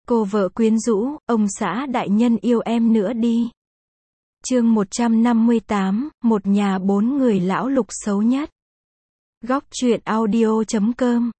Cô vợ quyến rũ, ông xã đại nhân yêu em nữa đi. Chương 158, một nhà bốn người lão Lục xấu nhất. Góc truyện audio.com.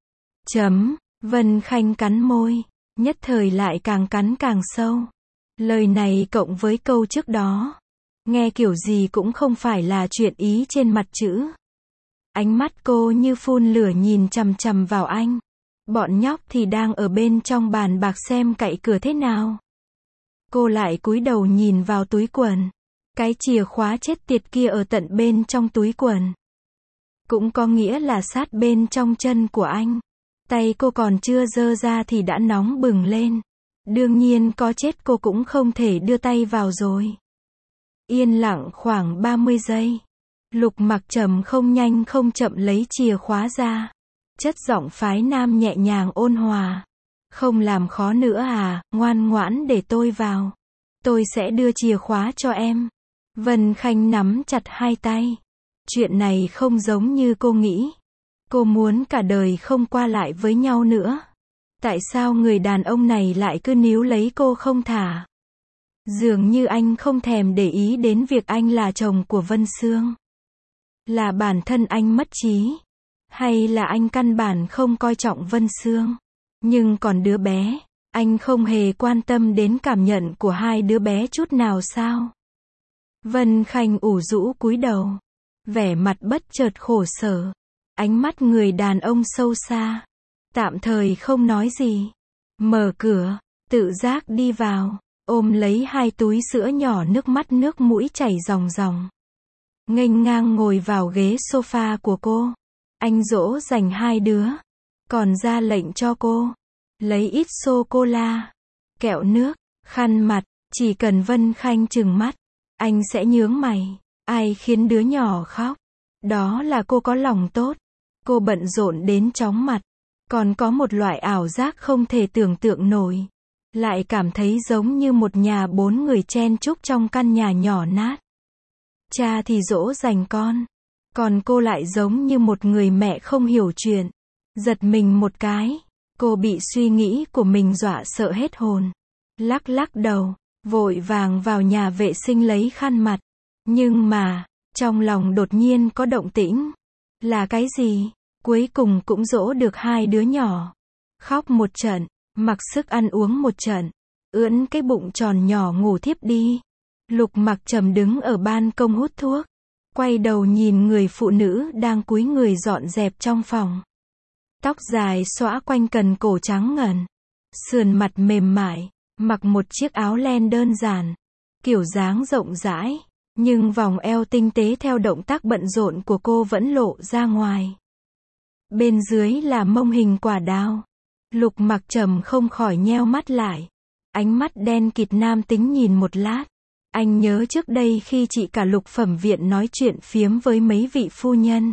Vân Khanh cắn môi, nhất thời lại càng cắn càng sâu. Lời này cộng với câu trước đó, nghe kiểu gì cũng không phải là chuyện ý trên mặt chữ. Ánh mắt cô như phun lửa nhìn chằm chằm vào anh. Bọn nhóc thì đang ở bên trong bàn bạc xem cậy cửa thế nào. Cô lại cúi đầu nhìn vào túi quần. Cái chìa khóa chết tiệt kia ở tận bên trong túi quần. Cũng có nghĩa là sát bên trong chân của anh. Tay cô còn chưa giơ ra thì đã nóng bừng lên. Đương nhiên có chết cô cũng không thể đưa tay vào rồi. Yên lặng khoảng 30 giây. Lục Mặc Trầm không nhanh không chậm lấy chìa khóa ra. Chất giọng phái nam nhẹ nhàng ôn hòa. Không làm khó nữa à, ngoan ngoãn để tôi vào. Tôi sẽ đưa chìa khóa cho em. Vân Khanh nắm chặt hai tay. Chuyện này không giống như cô nghĩ. Cô muốn cả đời không qua lại với nhau nữa. Tại sao người đàn ông này lại cứ níu lấy cô không thả? Dường như anh không thèm để ý đến việc anh là chồng của Vân Sương. Là bản thân anh mất trí? Hay là anh căn bản không coi trọng Vân Sương? Nhưng còn đứa bé, anh không hề quan tâm đến cảm nhận của hai đứa bé chút nào sao? Vân Khanh ủ rũ cúi đầu, vẻ mặt bất chợt khổ sở. Ánh mắt người đàn ông sâu xa. Tạm thời không nói gì. Mở cửa, tự giác đi vào, ôm lấy hai túi sữa nhỏ, nước mắt nước mũi chảy ròng ròng. Nghênh ngang ngồi vào ghế sofa của cô. Anh dỗ dành hai đứa. Còn ra lệnh cho cô lấy ít sô-cô-la, kẹo nước, khăn mặt. Chỉ cần Vân Khanh trừng mắt, anh sẽ nhướng mày. Ai khiến đứa nhỏ khóc? Đó là cô có lòng tốt. Cô bận rộn đến chóng mặt. Còn có một loại ảo giác không thể tưởng tượng nổi. Lại cảm thấy giống như một nhà bốn người chen chúc trong căn nhà nhỏ nát. Cha thì dỗ dành con. Còn cô lại giống như một người mẹ không hiểu chuyện. Giật mình một cái. Cô bị suy nghĩ của mình dọa sợ hết hồn. Lắc lắc đầu, vội vàng vào nhà vệ sinh lấy khăn mặt. Nhưng mà, trong lòng đột nhiên có động tĩnh. Là cái gì? Cuối cùng cũng dỗ được hai đứa nhỏ. Khóc một trận, mặc sức ăn uống một trận. Ưỡn cái bụng tròn nhỏ ngủ thiếp đi. Lục Mặc Trầm đứng ở ban công hút thuốc. Quay đầu nhìn người phụ nữ đang cúi người dọn dẹp trong phòng. Tóc dài xõa quanh cần cổ trắng ngần. Sườn mặt mềm mại. Mặc một chiếc áo len đơn giản. Kiểu dáng rộng rãi. Nhưng vòng eo tinh tế theo động tác bận rộn của cô vẫn lộ ra ngoài. Bên dưới là mông hình quả đào. Lục Mặc Trầm không khỏi nheo mắt lại. Ánh mắt đen kịt nam tính nhìn một lát. Anh nhớ trước đây khi chị cả Lục Phẩm Viện nói chuyện phiếm với mấy vị phu nhân.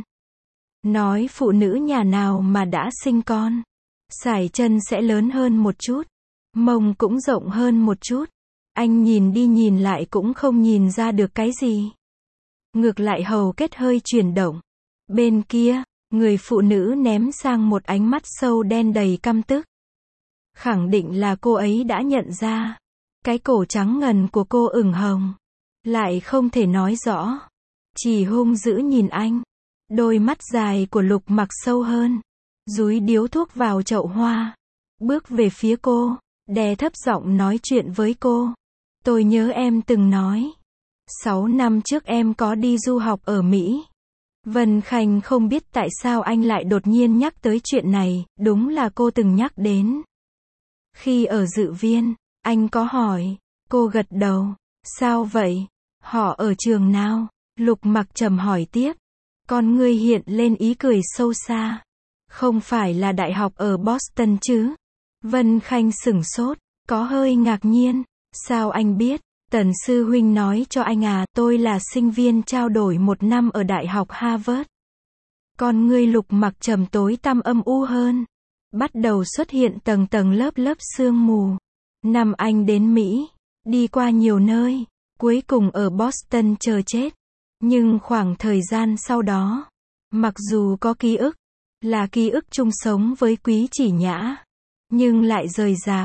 Nói phụ nữ nhà nào mà đã sinh con, sải chân sẽ lớn hơn một chút. Mông cũng rộng hơn một chút. Anh nhìn đi nhìn lại cũng không nhìn ra được cái gì. Ngược lại hầu kết hơi chuyển động. Bên kia, người phụ nữ ném sang một ánh mắt sâu đen đầy căm tức. Khẳng định là cô ấy đã nhận ra. Cái cổ trắng ngần của cô ửng hồng. Lại không thể nói rõ. Chỉ hung dữ nhìn anh. Đôi mắt dài của Lục Mặc sâu hơn. Dúi điếu thuốc vào chậu hoa. Bước về phía cô. Đè thấp giọng nói chuyện với cô. Tôi nhớ em từng nói. 6 năm trước em có đi du học ở Mỹ. Vân Khanh không biết tại sao anh lại đột nhiên nhắc tới chuyện này. Đúng là cô từng nhắc đến. Khi ở dự viên, anh có hỏi. Cô gật đầu. Sao vậy? Họ ở trường nào? Lục Mặc Trầm hỏi tiếp. Con ngươi hiện lên ý cười sâu xa. Không phải là đại học ở Boston chứ? Vân Khanh sửng sốt, có hơi ngạc nhiên. Sao anh biết? Tần sư huynh nói cho anh à, tôi là sinh viên trao đổi 1 năm ở Đại học Harvard. Con ngươi Lục Mặc Trầm tối tăm âm u hơn. Bắt đầu xuất hiện tầng tầng lớp lớp sương mù. Năm anh đến Mỹ, đi qua nhiều nơi, cuối cùng ở Boston chờ chết. Nhưng khoảng thời gian sau đó, mặc dù có ký ức, là ký ức chung sống với Quý Chỉ Nhã, nhưng lại rời rạc,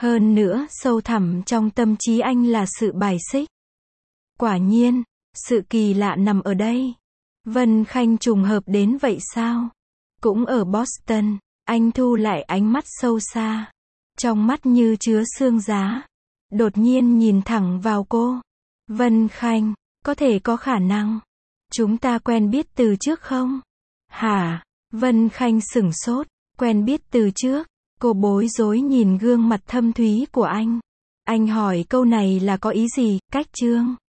Hơn nữa, sâu thẳm trong tâm trí anh là sự bài xích. Quả nhiên, sự kỳ lạ nằm ở đây. Vân Khanh trùng hợp đến vậy sao? Cũng ở Boston, anh thu lại ánh mắt sâu xa. Trong mắt như chứa xương giá. Đột nhiên nhìn thẳng vào cô. Vân Khanh, có thể có khả năng. Chúng ta quen biết từ trước không? Hả? Vân Khanh sửng sốt. Quen biết từ trước. Cô bối rối nhìn gương mặt thâm thúy của anh. Anh hỏi câu này là có ý gì, Cách Trương?